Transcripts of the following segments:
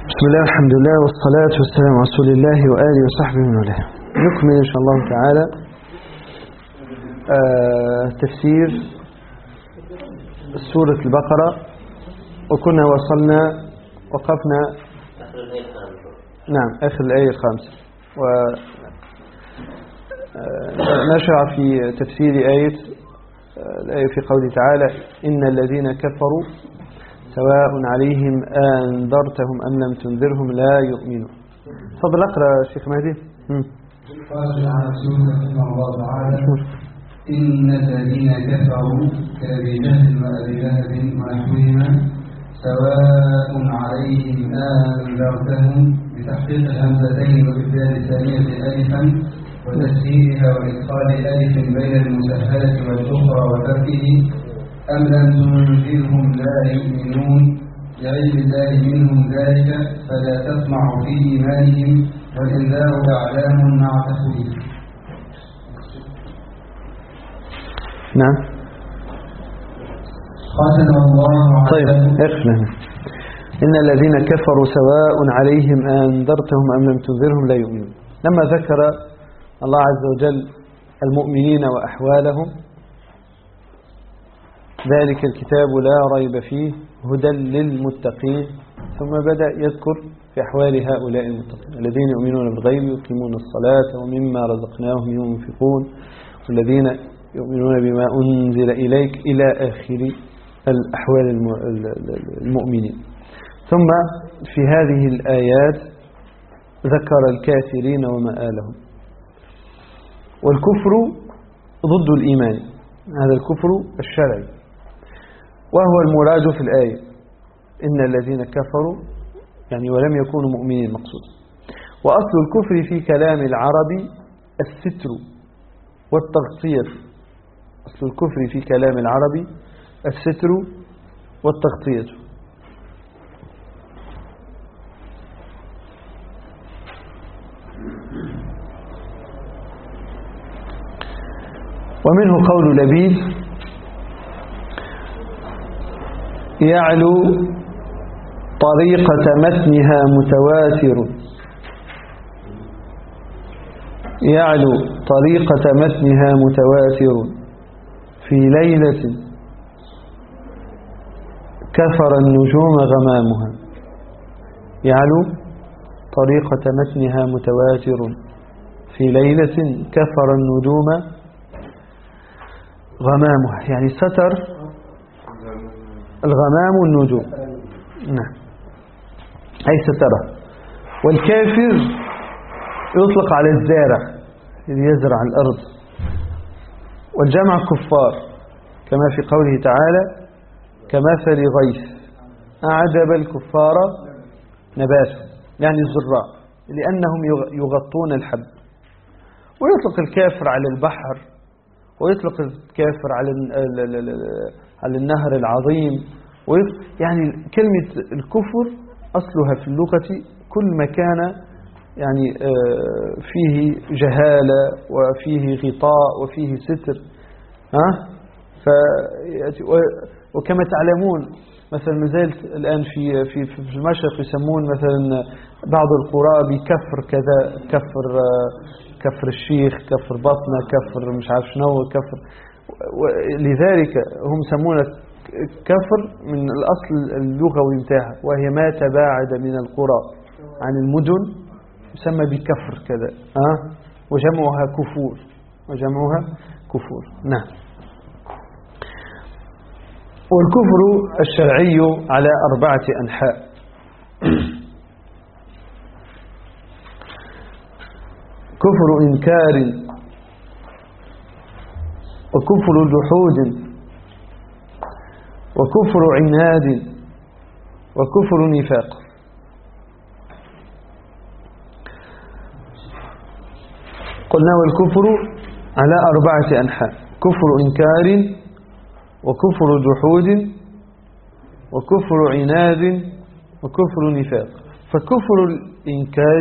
بسم الله الحمد لله والصلاة والسلام على رسول الله وآله وصحبه من والاه. نكمل إن شاء الله تعالى تفسير سورة البقرة، وكنا وقفنا آخر الآية الخامسة، ونشرع في تفسير الآية في قوله تعالى: إن الذين كفروا سواء عليهم أنذرتهم أم لم تنذرهم لا يؤمنون. تفضل اقرأ شيخ مهدي. قال رسول الله تعالى: إن الذين كفروا كأبي جهل وأبي لهب ونحوهما سواء عليهم أنذرتهم بتحقيق الهمزتين وإبدال الثانية ألفا وتسهيلها وإدخال ألف بين المسهلة والأخرى وتركه أم لم تنذرهم لا يؤمنون لعلم الله منهم ذلك فلا تطمع في إيمانهم والإنذار أعلام مع تخويف. نعم. ختم الله طيب اقفل. إن الذين كفروا سواء عليهم أنذرتهم أم لم تنذرهم لا يؤمنون. لما ذكر الله عز وجل المؤمنين وأحوالهم: ذلك الكتاب لا ريب فيه هدى للمتقين، ثم بدأ يذكر في أحوال هؤلاء المتقين: الذين يؤمنون بالغيب ويقيمون الصلاة ومما رزقناهم ينفقون والذين يؤمنون بما أنزل إليك إلى آخر الأحوال المؤمنين. ثم في هذه الآيات ذكر الكافرين ومآلهم. والكفر ضد الإيمان، هذا الكفر الشرعي، وهو المراد في الآية: إن الذين كفروا يعني ولم يكونوا مؤمنين مقصود. وأصل الكفر في كلام العرب الستر والتغطية. أصل الكفر في كلام العرب الستر والتغطية. ومنه قول لبيد: يعلو طريقة متنها متواتر، يعلو طريقة متنها متواتر في ليلة كفر النجوم غمامها. يعلو طريقة متنها متواتر في ليلة كفر النجوم غمامها، يعني ستر الغمام النجوم. نعم، أي سترة. والكافر يطلق على الزارع الذي يزرع الأرض، والجمع كفار، كما في قوله تعالى: كمثل غيث أعجب الكفار نباته، يعني الزراع، لأنهم يغطون الحب. ويطلق الكافر على البحر، ويطلق الكافر على النهر العظيم. يعني كلمة الكفر أصلها في اللغة كل ما كان يعني فيه جهالة وفيه غطاء وفيه ستر. وكما تعلمون مثلا ما زالت الآن في المشرق يسمون مثلا بعض القرى بكفر كذا، كفر الشيخ، كفر بطنة، كفر مش عارف شنو، كفر. لذلك هم يسمونه كفر من الأصل اللغوي بتاعها، وهي ما تباعد من القرى عن المدن يسمى بكفر كذا. وجمعها كفور. نعم. والكفر الشرعي على 4 أنحاء: كفر إنكار، وكفر جحود، وكفر عناد، وكفر نفاق. قلنا والكفر على 4 أنحاء: كفر إنكار، وكفر جحود، وكفر عناد، وكفر نفاق. فكفر الإنكار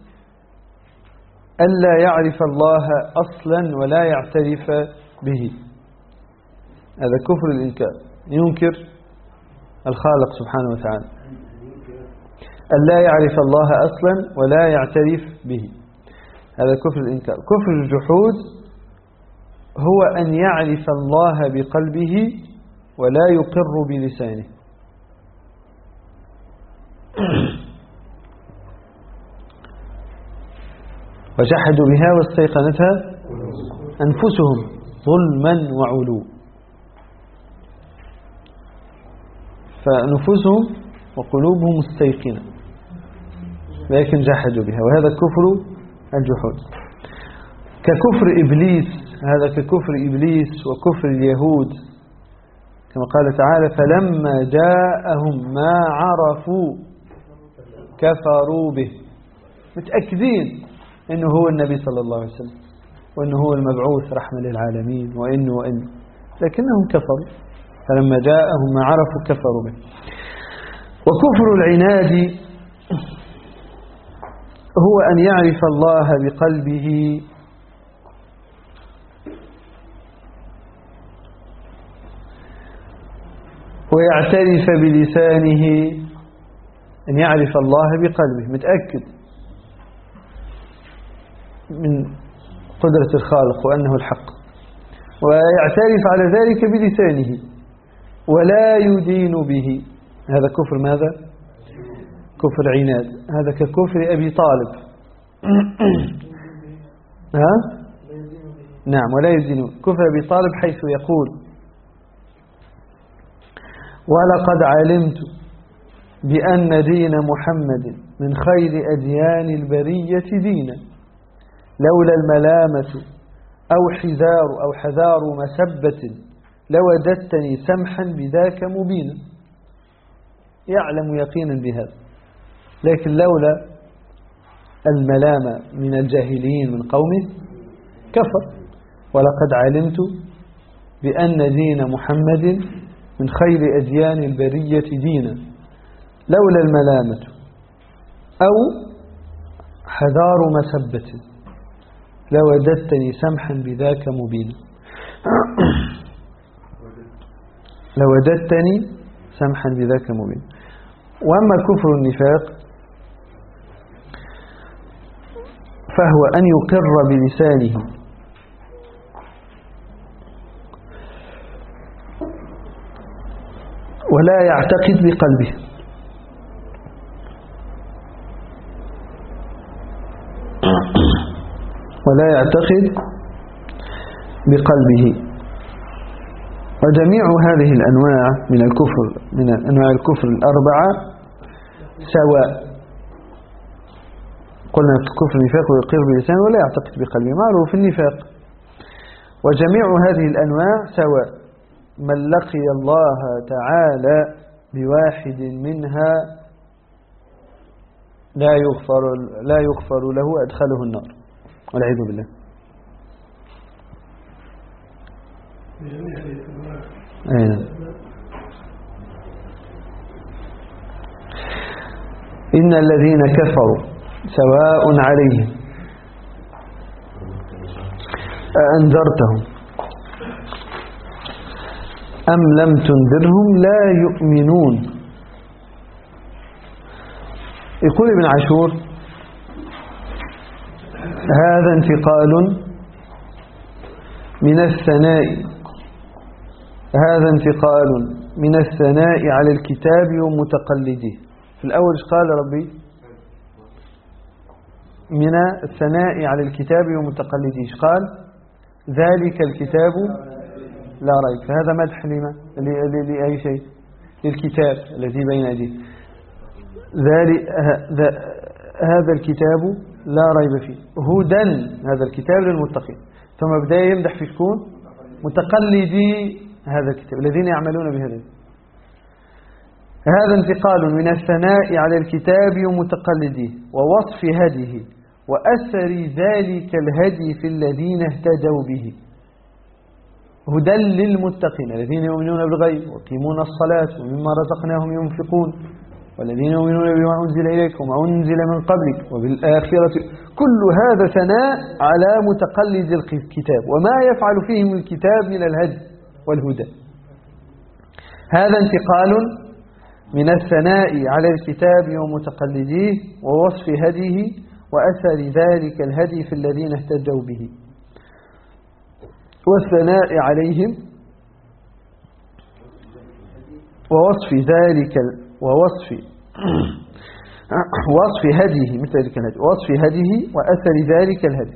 ألا يعرف الله أصلا ولا يعترف به، هذا كفر الإنكار، ينكر الخالق سبحانه وتعالى. أن لا يعرف الله أصلا ولا يعترف به، هذا كفر الإنكار. كفر الجحود هو أن يعرف الله بقلبه ولا يقر بلسانه. وجحدوا بها واستيقنتها أنفسهم ظلما وعلوا، فنفوسهم وقلوبهم مستيقنة لكن جحدوا بها، وهذا كفر الجحود. ككفر إبليس، هذا ككفر إبليس وكفر اليهود، كما قال تعالى فلما جاءهم ما عرفوا كفروا به، متأكدين أنه هو النبي صلى الله عليه وسلم وأنه هو المبعوث رحمة للعالمين وإنه لكنهم كفروا، فلما جاءهم ما عرفوا كفروا به. وكفر العناد هو أن يعرف الله بقلبه ويعترف بلسانه، أن يعرف الله بقلبه، متأكد من قدرة الخالق وأنه الحق، ويعترف على ذلك بلسانه ولا يدين به، هذا كفر ماذا؟ كفر عناد. هذا ككفر أبي طالب ها؟ نعم، ولا يدين. كفر أبي طالب حيث يقول ولقد علمت بأن دين محمد من خير أديان البرية دينا لولا الملامة أو حذار مسبة لوددتني سمحا بذاك مبينا. يعلم يقينا بهذا، لكن لولا الملامة من الجاهلين من قومه كفر. ولقد علمت بأن دين محمد من خير أديان البرية دينا لولا الملامة أو حذار مسبة لوددتني سمحا بذاك مبينا. لوددتني سمحا بذاك مبينا. وأما كفر النفاق فهو أن يقر بلسانه ولا يعتقد بقلبه، ولا يعتقد بقلبه. وجميع هذه الأنواع من الكفر، من أنواع الكفر الأربعة سواء. قلنا كفر النفاق ويقر بلسانه ولا يعتقد بقلبه، معروف النفاق. وجميع هذه الأنواع سواء، من لقي الله تعالى بواحد منها لا يغفر له أدخله النار والعياذ بالله. إن الذين كفروا سواء عليهم أأنذرتهم أم لم تنذرهم لا يؤمنون. يقول ابن عاشور هذا انتقال من الثناء، هذا انتقال من الثناء على الكتاب ومتقلديه. في الأول قال ربي من الثناء على الكتاب ومتقلديه، قال ذلك الكتاب لا ريب، فهذا مدح لأي شيء؟ للكتاب الذي بين أيديه. هذا الكتاب لا ريب فيه هدى، هذا الكتاب للمتقين. ثم بدأ يمدح في شكون؟ متقلدي هذا الكتاب الذين يعملون بهذا. هذا انتقال من الثناء على الكتاب ومتقلديه ووصف هديه وأثر ذلك الهدي في الذين اهتدوا به. هدى للمتقين الذين يؤمنون بالغيب ويقيمون الصلاة ومما رزقناهم ينفقون والذين يؤمنون بما أنزل إليكم وأنزل من قبلك وبالآخرة. كل هذا ثناء على متقلد الكتاب وما يفعل فيهم الكتاب من الهدي والهدى. هذا انتقال من الثناء على الكتاب ومتقلديه ووصف هديه وأثر ذلك الهدي في الذين اهتدوا به، والثناء عليهم ووصف ذلك وصف هديه مثل ذلك الهدي ووصف هديه وأثر ذلك الهدي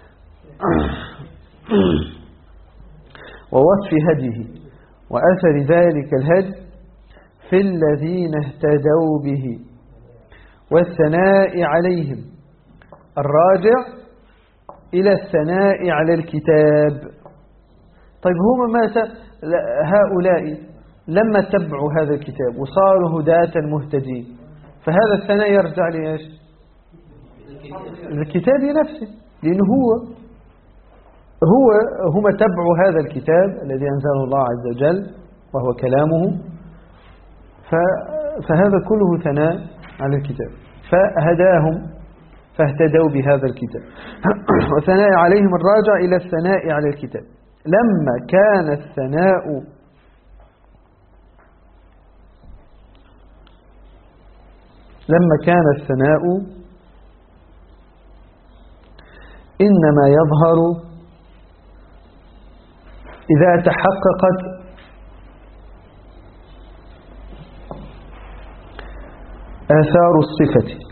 ووصف هديه وأثر ذلك الهدي في الذين اهتدوا به، والثناء عليهم الراجع إلى الثناء على الكتاب. طيب هم هؤلاء لما تبعوا هذا الكتاب وصاروا هداة مهتدين، فهذا الثناء يرجع لإيش؟ الكتاب نفسه، لأنه هم تبعوا هذا الكتاب الذي أنزله الله عز وجل وهو كلامه، فهذا كله ثناء على الكتاب، فهداهم فاهتدوا بهذا الكتاب. وثناء عليهم الراجع إلى الثناء على الكتاب. لما كان الثناء إنما يظهر إذا تحققت آثار الصفة،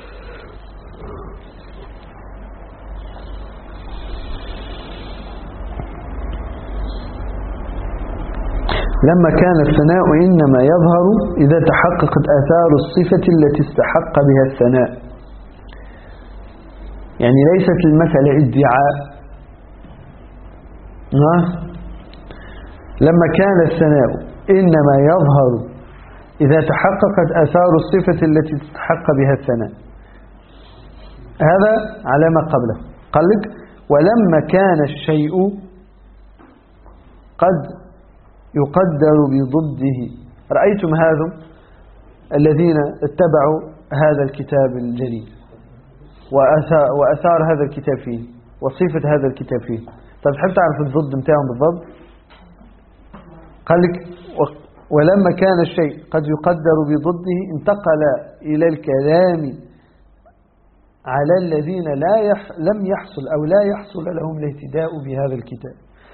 لما كان الثناء إنما يظهر إذا تحققت آثار الصفة التي استحق بها الثناء، يعني ليست المسألة ادعاء. لما كان الثناء إنما يظهر إذا تحققت آثار الصفة التي استحق بها الثناء، هذا على ما قبله. قال لك ولما كان الشيء قد يقدر بضده. رأيتم هذا الذين اتبعوا هذا الكتاب الجليل وأثار هذا الكتاب فيه وصفة هذا الكتاب فيه. طيب تحب تعرف الضد متاعهم بالضبط؟ قال لك ولما كان الشيء قد يقدر بضده انتقل إلى الكلام على الذين لم يحصل أو لا يحصل لهم الاهتداء بهذا الكتاب.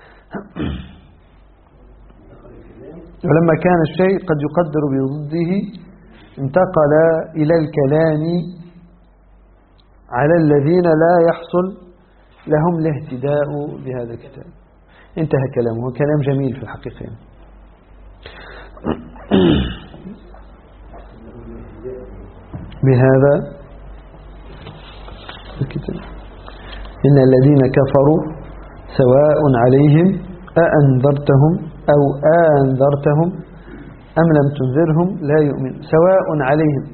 ولما كان الشيء قد يقدر بضده انتقل إلى الكلام على الذين لا يحصل لهم الاهتداء بهذا الكتاب. انتهى كلامه، كلام جميل في الحقيقة. بهذا الكتاب إن الذين كفروا سواء عليهم أأنذرتهم أو أنذرتهم أم لم تنذرهم لا يؤمن. سواء عليهم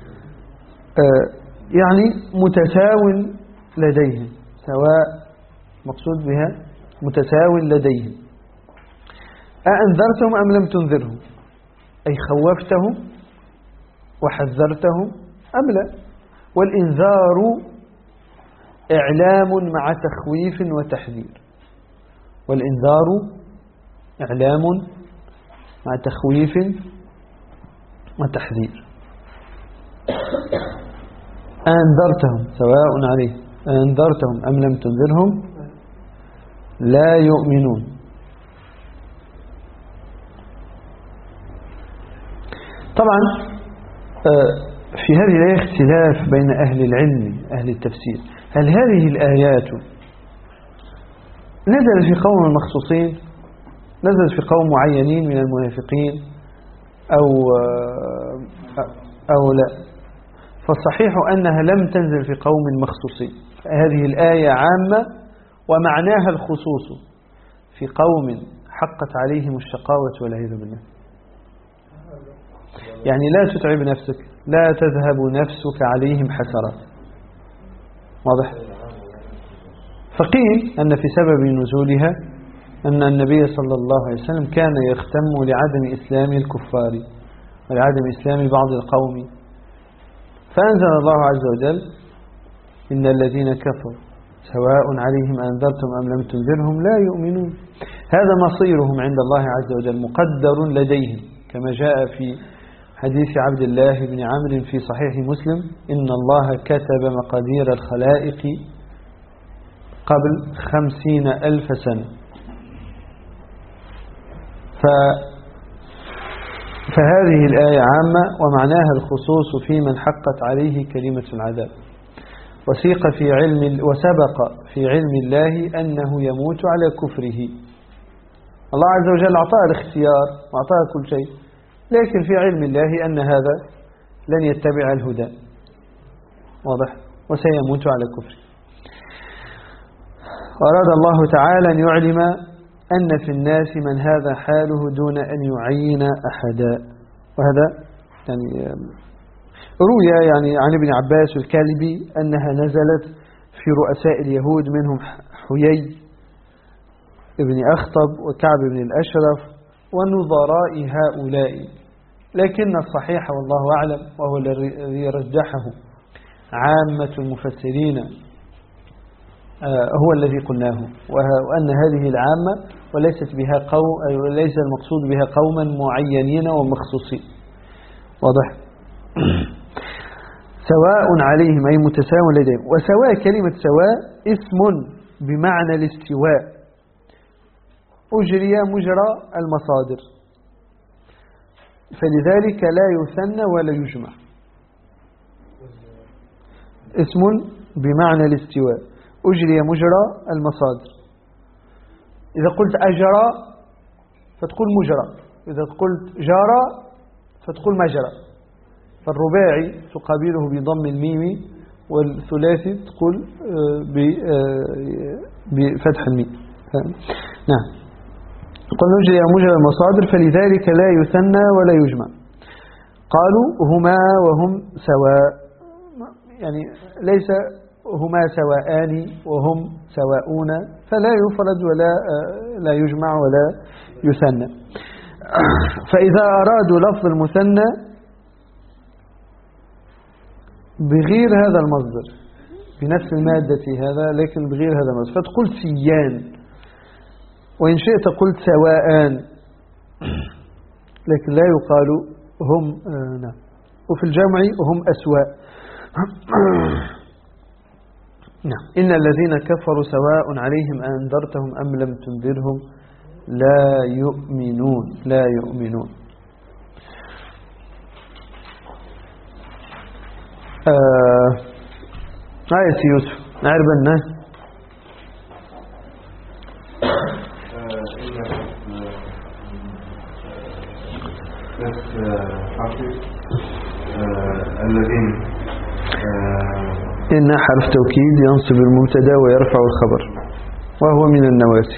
يعني متساو لديهم، سواء مقصود بها متساو لديهم. أأنذرتهم أم لم تنذرهم، أي خوفتهم وحذرتهم أم لا. والإنذار إعلام مع تخويف وتحذير، والإنذار إعلام مع تخويف وتحذير. أنذرتهم سواء عليهم أنذرتهم أم لم تنذرهم لا يؤمنون. طبعا في هذه الآية اختلاف بين أهل العلم أهل التفسير، هل هذه الآيات نزلت في قوم مخصوصين، نزلت في قوم معينين من المنافقين أو لا؟ فالصحيح أنها لم تنزل في قوم مخصوصين. هذه الآية عامة ومعناها الخصوص في قوم حقت عليهم الشقاوة والعياذ بالله. يعني لا تتعب نفسك، لا تذهب نفسك عليهم حسرات. واضح؟ فقيل أن في سبب نزولها أن النبي صلى الله عليه وسلم كان يختم لعدم إسلام الكفار ولعدم إسلام بعض القوم، فأنزل الله عز وجل إن الذين كفروا سواء عليهم أنذرتم أم لم تنذرهم لا يؤمنون. هذا مصيرهم عند الله عز وجل مقدر لديهم، كما جاء في حديث عبد الله بن عمرو في صحيح مسلم: إن الله كتب مقادير الخلائق قبل 50,000 سنة. فهذه الآية عامة ومعناها الخصوص في من حقت عليه كلمة العذاب. وسبق في علم الله أنه يموت على كفره. الله عز وجل أعطاه الاختيار وأعطاه كل شيء، لكن في علم الله أن هذا لن يتبع الهدى، واضح، وسيموت على كفره. وأراد الله تعالى أن يعلم أن في الناس من هذا حاله دون أن يعين أحدا. وهذا يعني روي يعني عن ابن عباس الكلبي أنها نزلت في رؤساء اليهود منهم حيي ابن أخطب وكعب بن الأشرف ونظراء هؤلاء، لكن الصحيح والله أعلم وهو الذي رجحه عامة المفسرين هو الذي قلناه، وأن هذه العامة وليس المقصود بها قوما معينين ومخصوصين، واضح. سواء عليهم أي متساوٍ لديهم. وسواء كلمة سواء اسم بمعنى الاستواء أجري مجرى المصادر، فلذلك لا يثنى ولا يجمع. اسم بمعنى الاستواء أجري مجرى المصادر. إذا قلت أجرى فتقول مجرى، إذا قلت جرى فتقول مجرى. فالرباعي تقابله بضم الميم، والثلاثي تقول بفتح الميم. نعم. قل نجري مجرى المصادر فلذلك لا يثنى ولا يجمع. قالوا هما وهم سواء، يعني ليس هما سواءان وهم سواءون، فلا يفرد ولا لا يجمع ولا يثنى. فإذا أرادوا لفظ المثنى بغير هذا المصدر بنفس المادة هذا، لكن بغير هذا المصدر، فتقول سيان، وإن شئت قلت سواءان، لكن لا يقال هم نعم. وفي الجمع هم أسواء. نعم. إن الذين كفروا سواء عليهم أنذرتهم أم لم تنذرهم لا يؤمنون. لا يؤمنون. آية يوسف نعرف الناس. الذين إن حرف توكيد ينصب المبتدا ويرفع الخبر وهو من النواسخ.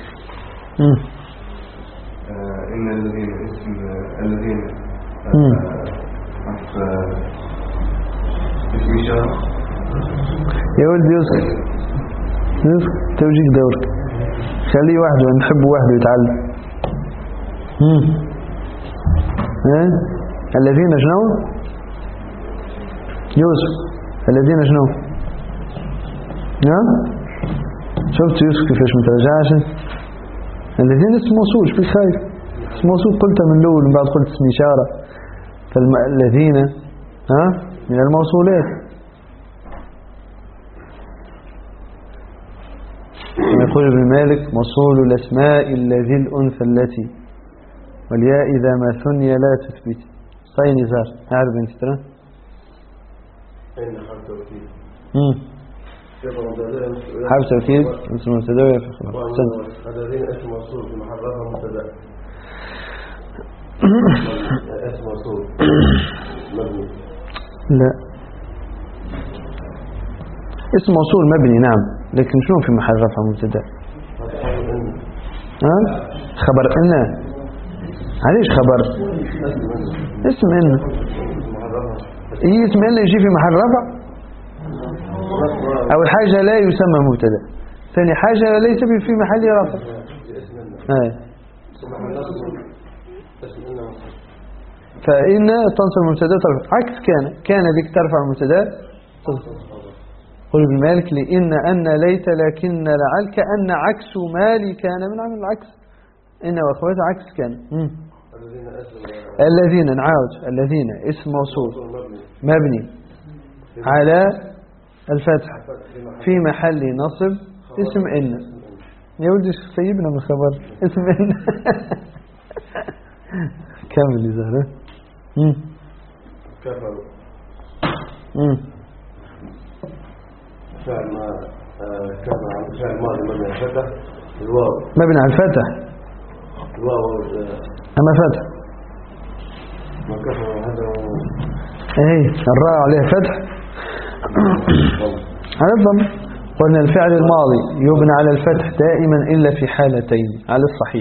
إن الذين الذين اسم إشارة. يا ولد يوسف توجيك دورك، خليه وحده، نحب وحده يتعلم. الذين شنو يوسف؟ الذين شنو؟ نعم. شفت يوسف كيفاش مترجعش؟ الذين اسم موصول، شو خايف؟ اسم موصول قلتها من الاول ومن بعد قلت اسم اشاره. فالذين من الموصولات. يقول ابن مالك موصول الاسماء الذي الانثى التي والياء اذا ما ثني لا تثبت. صحيح نزار عارف انت ترى؟ أين حرف توكيد؟ حرف توكيد اسم مبتدا في خبر. الذين اسم موصول في محل رفع مبتدا. اسم موصول مبني. لا، اسم موصول مبني نعم، لكن شنو في محل رفع مبتدا؟ خبر إن. علاش خبر؟ اسم إن. هي اسم إن يجي في محل رفع. أول حاجة لا يسمى مبتدا، ثاني حاجة ليس في محل رفع. فإن تنصب المبتدا ترفع، عكس كان ذيك ترفع المبتدا. قل ابن مالك لإن أن ليت لكن لعل كأن عكس مالي كان من عمل العكس. إن وأخواتها عكس كان. الذين أسلموا الذين نعاود الذين اسم موصول مبني على الفتح في محل نصب اسم إن. يا ولدي سيبنا من الخبر اسم إن. كمل يا زهرة. كفروا فعل ما كفر عن فعل ماضي مبني على الفتح الواو مبني على الفتح الواو أما فتح ما كفر هذا ايه الراء عليه فتح على الضم. قلنا الفعل الماضي يبنى على الفتح دائما إلا في حالتين على الصحيح.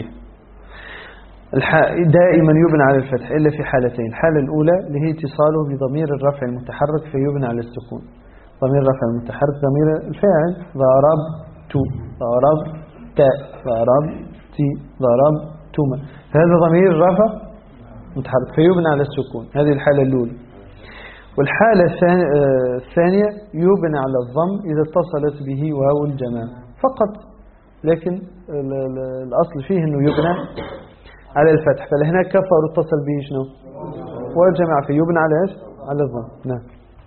دائما يبنى على الفتح إلا في حالتين. الحالة الأولى اللي هي اتصاله بضمير الرفع المتحرك فيبنى على السكون. ضمير الرفع المتحرك ضمير الفاعل ضربت ضربت ضربت ضربتما فهذا ضمير الرفع متحرك فيبنى على السكون. هذه الحالة الأولى. والحالة الثانية يبنى على الضم إذا اتصلت به واو الجماعة فقط. لكن الأصل فيه أنه يبنى على الفتح. فلهناك كفر اتصل به شنو واو الجماعة فيبنى على إيش على الضم. نعم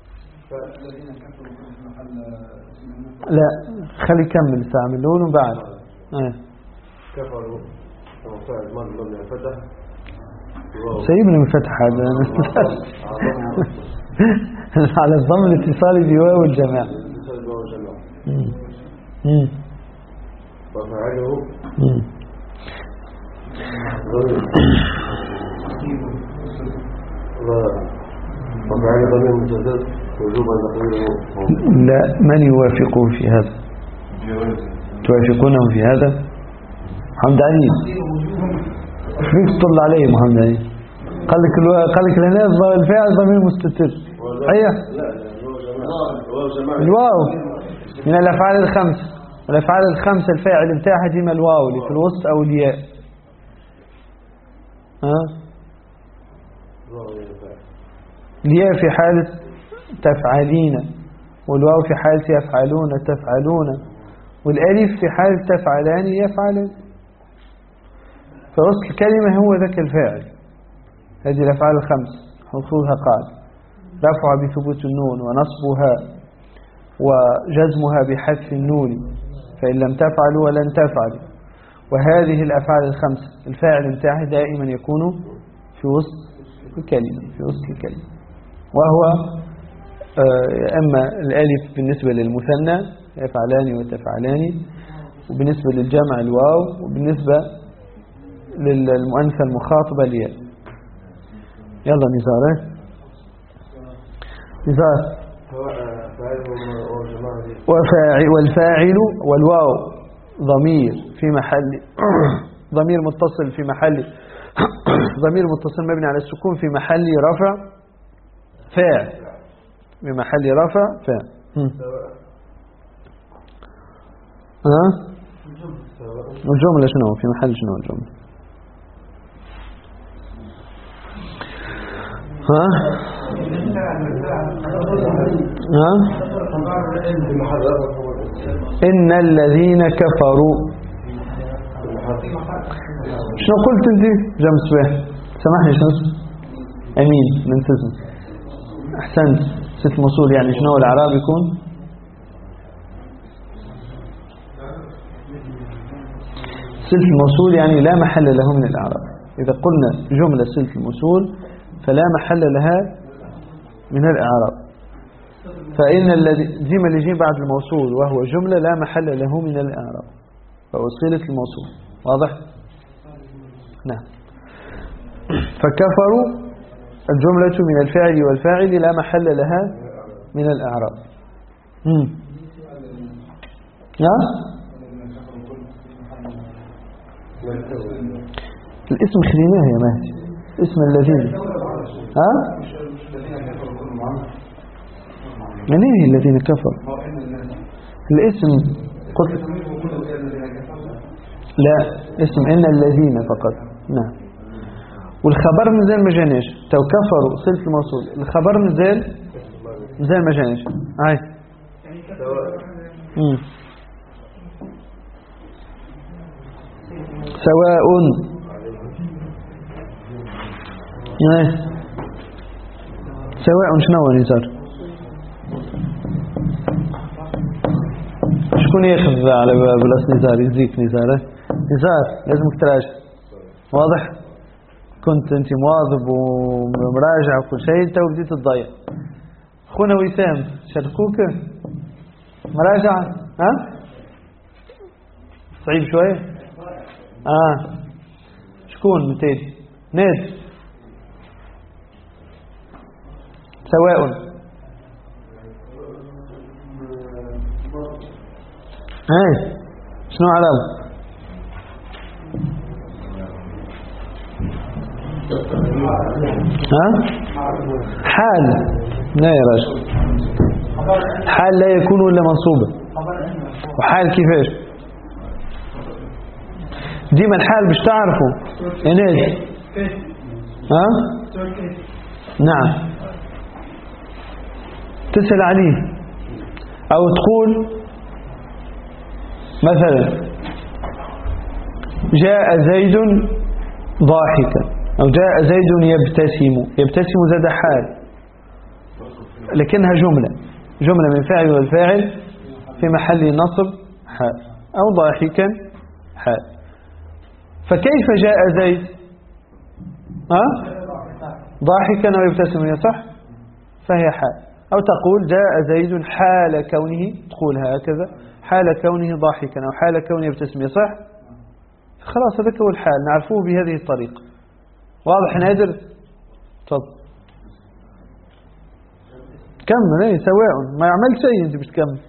لا خلي كمل استعمل الأول وبعد كفروا فعل ماضي مبني على الفتح سيبني من فتح هذا على الضم الاتصالي بواو الجماعة وفعله وفعله ضمير مستتر وجوبا تقديره لا من يوافقون في هذا توافقونهم في هذا محمد علي فيك تطلع عليه محمد علي قال لك لنا الفاعل ضمير مستتر ايوه الواو من الافعال الخمسه. والافعال الخمسه الفاعل بتاعها ديما الواو اللي في الوسط او الياء. الياء في حاله تفعلين والواو في حاله يفعلون تفعلون والالف في حاله تفعلان يفعلان. فوسط الكلمه هو ذاك الفاعل. هذه الافعال الخمس حصولها قال رفع بثبوت النون ونصبها وجزمها بحذف النون فإن لم تفعلوا ولن تفعلوا. وهذه الأفعال الخمسة الفاعل بتاعه دائما يكون في وسط الكلمة وهو أما الألف بالنسبة للمثنى يفعلان وتفعلان وبالنسبة للجمع الواو وبالنسبة للمؤنثة المخاطبة الياء. يلا نزار والفاعل والواو ضمير في محل ضمير متصل في محل ضمير متصل مبني على السكون في محل رفع فاعل بمحل رفع فاعل. الجملة شنو في محل شنو الجملة إن الذين كفروا شنو قلت انت جمس به سامحني شنو أمين من اسمه أحسنت ست موصول يعني شنو الإعراب يكون صلة الموصول يعني لا محل له من الإعراب. إذا قلنا جملة صلة الموصول فلا محل لها من الإعراب. فإن الذي جيم اللي جيم بعد الموصول وهو جملة لا محل له من الإعراب فهو صلة الموصول. واضح؟ نعم. فكفروا الجملة من الفاعل والفاعل لا محل لها من الإعراب. نعم. الاسم خليناه يا مهدي اسم الذين من ايه الذين كفروا الاسم قلت لا اسم ان الذين فقط. نعم. والخبر نزال ما جاناش تو كفروا صلة الموصول الخبر نزال ما جاناش هاي سواء سواء شنو نزار شكون ياخذ على بلاص نزار يزيك نزار نزار لازمك تراجع واضح كنت انت مواظب ومراجع وكل شيء تو بديت تضيع خونا وسام شاركوك مراجعة صعيب شوية شكون متين ناد سواء شنو علامة حال لا يا رجل حال لا يكون إلا منصوبا وحال كيفاش ديما الحال باش تعرفوا اناد نعم تسأل عليه او تقول مثلا جاء زيد ضاحكا أو جاء زيد يبتسم زاد حال لكنها جملة من فاعل والفاعل في محل نصب حال أو ضاحكا حال فكيف جاء زيد ضاحكا أو يبتسم يصح فهي حال أو تقول جاء زيد حال كونه تقول هكذا حال كونه ضاحكا أو حال كونه يبتسم يصح خلاص هذا هو الحال نعرفوه بهذه الطريقة واضح نادر تفضل كمل سواء ما يعمل شيء انت بس كمل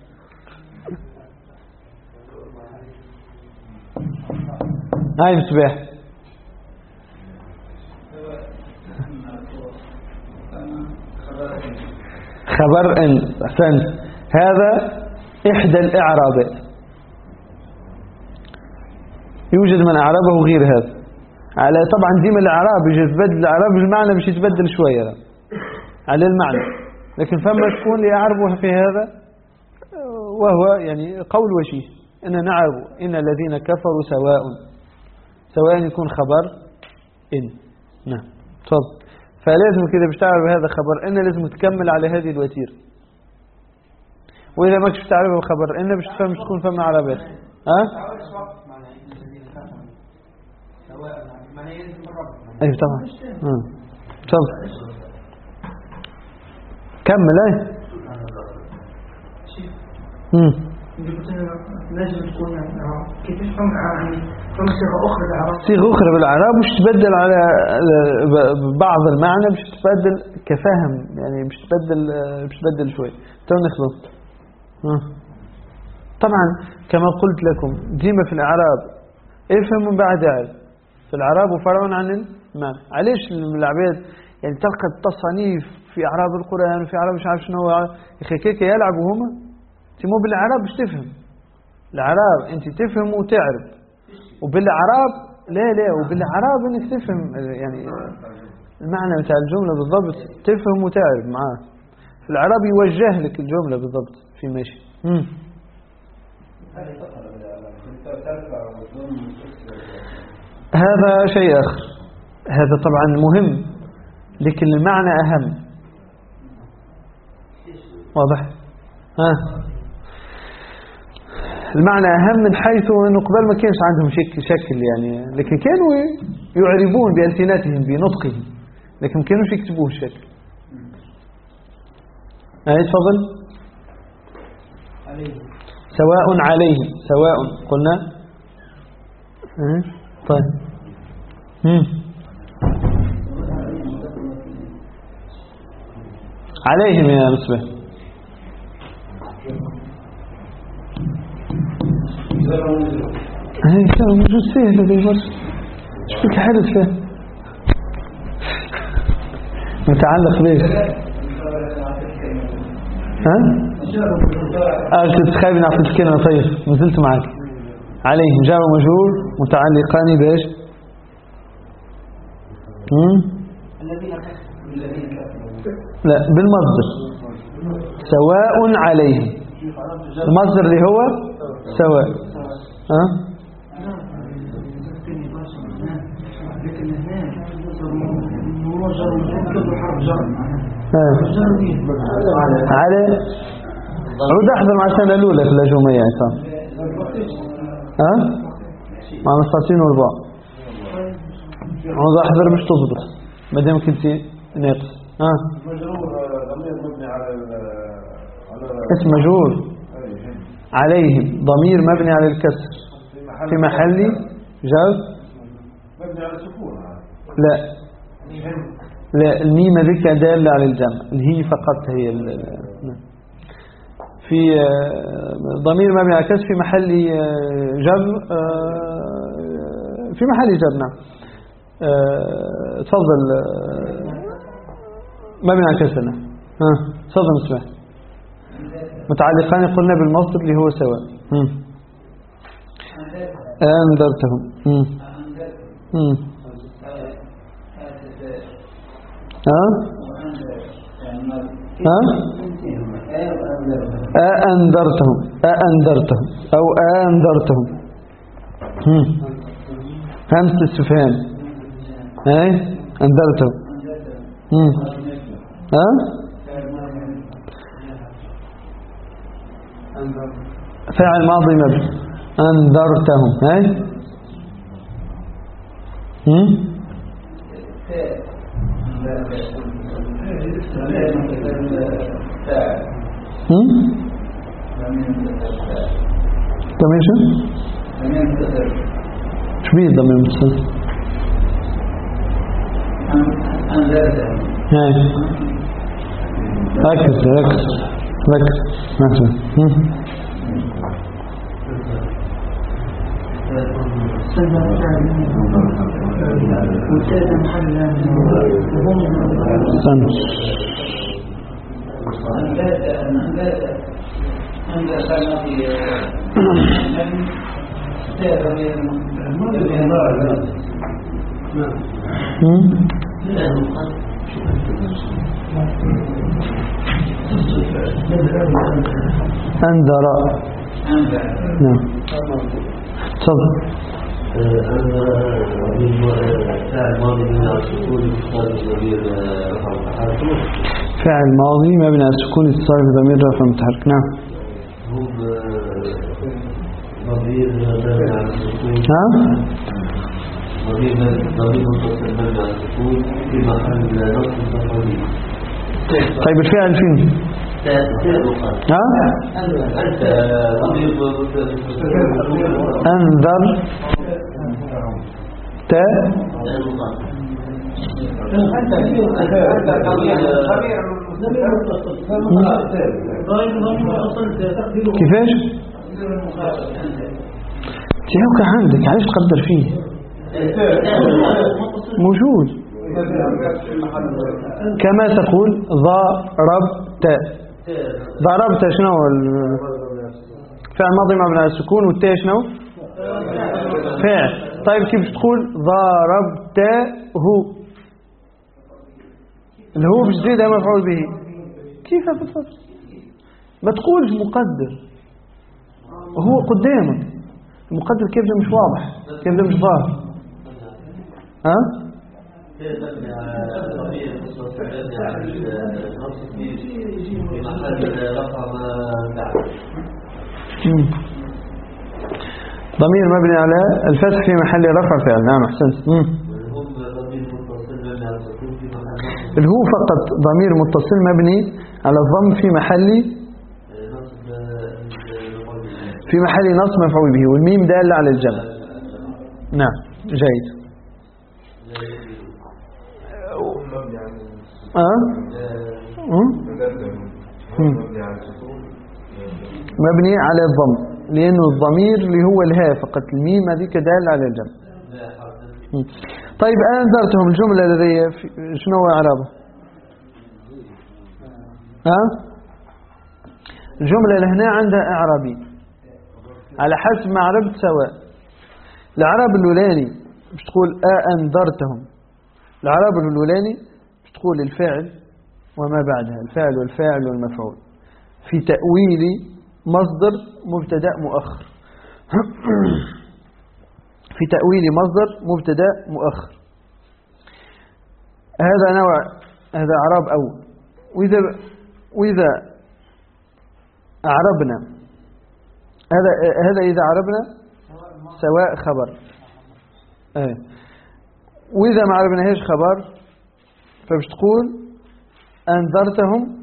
هاي مصباح خبر ان احسنت هذا احدى الاعرابات يوجد من اعرابه غير هذا على طبعا ديما الاعراب يجي يتبدل الاعراب المعنى باش يتبدل شويه على المعنى لكن فما شكون يعرفها في هذا وهو يعني قول وشيه ان نعرف ان الذين كفروا سواء يكون خبر ان نعم تفضل فلازم كده باش تعرف هذا خبر ان لازم تكمل على هذه الوتيره واذا ما كنتش تعرف خبر ان باش تفهم تكون فما عربات ايوه طبعا تفضل كمل لازم تكون كيفاش صيغه اخرى بالعرب صيغه اخرى بالعرب مش تبدل على بعض المعنى مش تبدل كفهم يعني مش تبدل شوي تو نخلص طبعا كما قلت لكم ديما في الاعراب افهم من بعد عارف في العرب وفرعون عن المعنى علاش العباد يعني تلقى التصانيف في اعراب القران وفي اعراب مش عارف شنو يا اخي كيك يلعبوا هما تمو بالعرب باش تفهم العرب انت تفهم وتعرف وبالعرب لا وبالعرب انك تفهم يعني المعنى بتاع الجمله بالضبط تفهم وتعرف معاه في العرب يوجه لك الجمله بالضبط في ماشي هذا شيء آخر هذا طبعا مهم لكن المعنى أهم واضح المعنى أهم من حيث أنه قبل ما كانش عندهم شكل يعني لكن كانوا يعربون بألسنتهم بنطقهم لكن ما كانوش يكتبوه الشكل تفضل سواء عليهم سواء قلنا طيب عليهم يا مصباح هاي كان موجود فيه هذا المرة ايش فيك حدث فيه متعلق بيه كنت خايف نعطيك الكلمة طيب نزلت معك عليهم جار ومجرور متعلقان بايش لا بالمصدر سواء عليهم المصدر اللي هو سواء على عود أحضر مع السنة الأولى في الأجومية عصام مع مستطين والباء عود أحضر مش تضبط مادام كنت ناقص اسم مجهول عليهم ضمير مبني على الكسر في محل جر مبني على السكون. لا الميم ذيك دالة على الجمع هي فقط هي في ضمير مبني على الكسر في محل جر في محل جر نعم تفضل مبني على الكسر نعم تفضل مسمع متعلقان قلنا بالمصدر اللي هو سواء أنذرتهم أأنذرتهم أو أنذرتهم همس استفهام أنذرتهم فاعل ماضي مبني أنذرتهم تمام شو بيه ضمير متصل ركز مثلا أنذر نعم تفضل فعل ماضي مبني على السكون اتصال بضمير رفع متحرك نعم ضمير مبني على السكون ضمير متصل مبني على السكون في محل نصب مفعول. طيب الفعل فين؟ أنذر كيفاش؟ تهوك عندك علاش تقدر فيه موجود كما تقول ضربت شنو فعل ماضي مبني على السكون والتاء شنو فاعل. طيب كيف تقول ضربته اللي هو مش زيد مفعول به كيف بالضبط ما تقولش مقدر وهو قدامك المقدر كيف ده مش واضح كيف ده مش ظاهر ضمير مبني على الفتح في محل رفع فعل نعم احسنت اللي هو فقط ضمير متصل مبني على الضم في محل نصب مفعول به والميم دال على الجمع نعم جيد مبني على الضم لأنه الضمير اللي هو الهاء فقط الميم هذيك دال على الجمع. طيب أنذرتهم الجملة الذي شنو هو إعرابها؟ الجملة اللي هنا عندها إعرابي على حسب ما عربت سواء. الإعراب الأولاني مش تقول أنذرتهم الإعراب الأولاني مش تقول الفاعل وما بعدها الفاعل والفاعل والمفعول في تأويل مصدر مبتدأ مؤخر في تأويل مصدر مبتدأ مؤخر. هذا نوع، هذا إعراب أول. وإذا أعربنا هذا إذا عربنا سواء خبر. وإذا ما عربناهاش خبر فبش تقول أنذرتهم.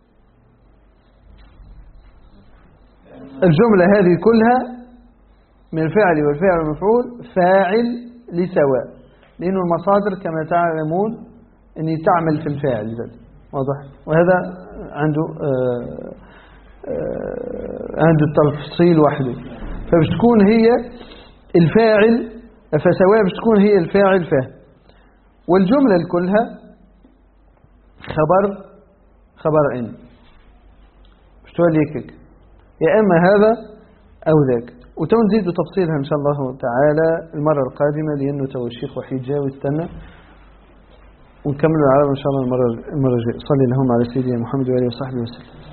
الجملة هذه كلها من الفعل والفعل والمفعول فاعل لسواء، لأنه المصادر كما تعلمون أني تعمل في الفاعل ذلك. واضح؟ وهذا عنده التفصيل وحده. فبش تكون هي الفاعل، فسواء بش تكون هي الفاعل فيه، والجملة كلها خبر إن. بش تولي هيك يا إما هذا أو ذاك. وتنزيد تفصيلها إن شاء الله تعالى المرة القادمة، لأنه تو الشيخ وحيد جاء ويستنى، ونكمل العرب إن شاء الله المرة الجاية. صلي اللهم على سيدنا محمد وآله وصحبه وسلم.